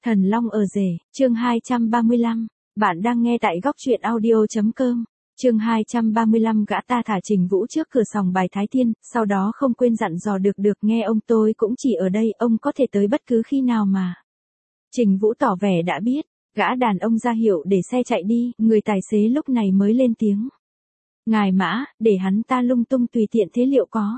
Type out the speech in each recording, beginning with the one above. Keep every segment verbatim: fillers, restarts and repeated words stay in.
Thần Long ở rể, chương hai trăm ba mươi lăm. Bạn đang nghe tại góc truyện audio chấm com. Chương hai trăm ba mươi lăm gã ta thả Trình Vũ trước cửa sòng bài Thái Thiên, sau đó không quên dặn dò được được nghe ông tôi cũng chỉ ở đây, ông có thể tới bất cứ khi nào mà. Trình Vũ tỏ vẻ đã biết, gã đàn ông ra hiệu để xe chạy đi, người tài xế lúc này mới lên tiếng. Ngài Mã, để hắn ta lung tung tùy tiện thế liệu có.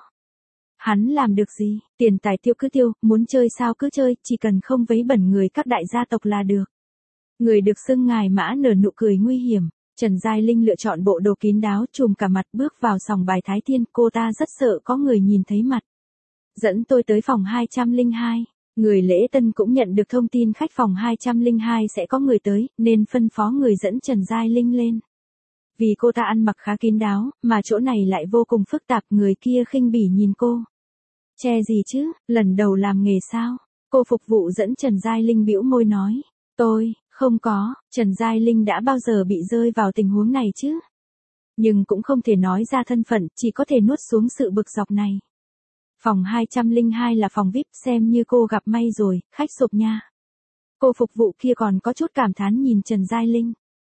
Hắn làm được gì, tiền tài tiêu cứ tiêu, muốn chơi sao cứ chơi, chỉ cần không vấy bẩn người các đại gia tộc là được. Người được xưng Ngài Mã nở nụ cười nguy hiểm, Trần Giai Linh lựa chọn bộ đồ kín đáo trùm cả mặt bước vào sòng bài Thái Thiên, cô ta rất sợ có người nhìn thấy mặt. Dẫn tôi tới phòng hai trăm lẻ hai, người lễ tân cũng nhận được thông tin khách phòng hai trăm lẻ hai sẽ có người tới, nên phân phó người dẫn Trần Giai Linh lên. Vì cô ta ăn mặc khá kín đáo, mà chỗ này lại vô cùng phức tạp, người kia khinh bỉ nhìn cô. Che gì chứ, lần đầu làm nghề sao? Cô phục vụ dẫn Trần Giai Linh bĩu môi nói. Tôi, không có, Trần Giai Linh đã bao giờ bị rơi vào tình huống này chứ? Nhưng cũng không thể nói ra thân phận, chỉ có thể nuốt xuống sự bực dọc này. Phòng hai trăm lẻ hai là phòng vi ai pi, xem như cô gặp may rồi, khách sộp nha. Cô phục vụ kia còn có chút cảm thán nhìn Trần Giai Linh.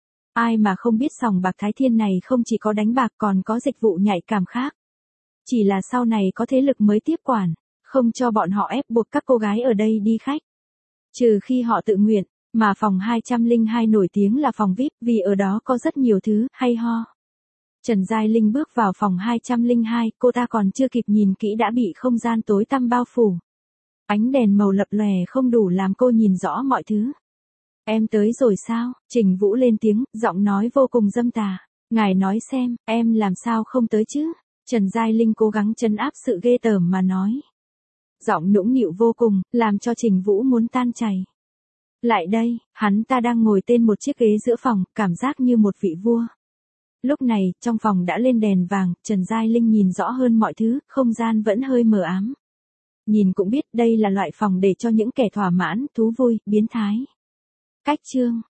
Ai mà không biết sòng bạc Thái Thiên này không chỉ có đánh bạc còn có dịch vụ nhạy cảm khác. Chỉ là sau này có thế lực mới tiếp quản, không cho bọn họ ép buộc các cô gái ở đây đi khách. Trừ khi họ tự nguyện, mà phòng hai trăm lẻ hai nổi tiếng là phòng vi ai pi vì ở đó có rất nhiều thứ hay ho. Trần Giai Linh bước vào phòng hai trăm lẻ hai, cô ta còn chưa kịp nhìn kỹ đã bị không gian tối tăm bao phủ. Ánh đèn màu lập lòe không đủ làm cô nhìn rõ mọi thứ. Em tới rồi sao? Trình Vũ lên tiếng, giọng nói vô cùng dâm tà. Ngài nói xem, em làm sao không tới chứ? Trần Giai Linh cố gắng trấn áp sự ghê tởm mà nói. Giọng nũng nịu vô cùng, làm cho Trình Vũ muốn tan chảy. Lại đây, hắn ta đang ngồi trên một chiếc ghế giữa phòng, cảm giác như một vị vua. Lúc này, trong phòng đã lên đèn vàng, Trần Giai Linh nhìn rõ hơn mọi thứ, không gian vẫn hơi mờ ám. Nhìn cũng biết đây là loại phòng để cho những kẻ thỏa mãn, thú vui, biến thái. Cách chương,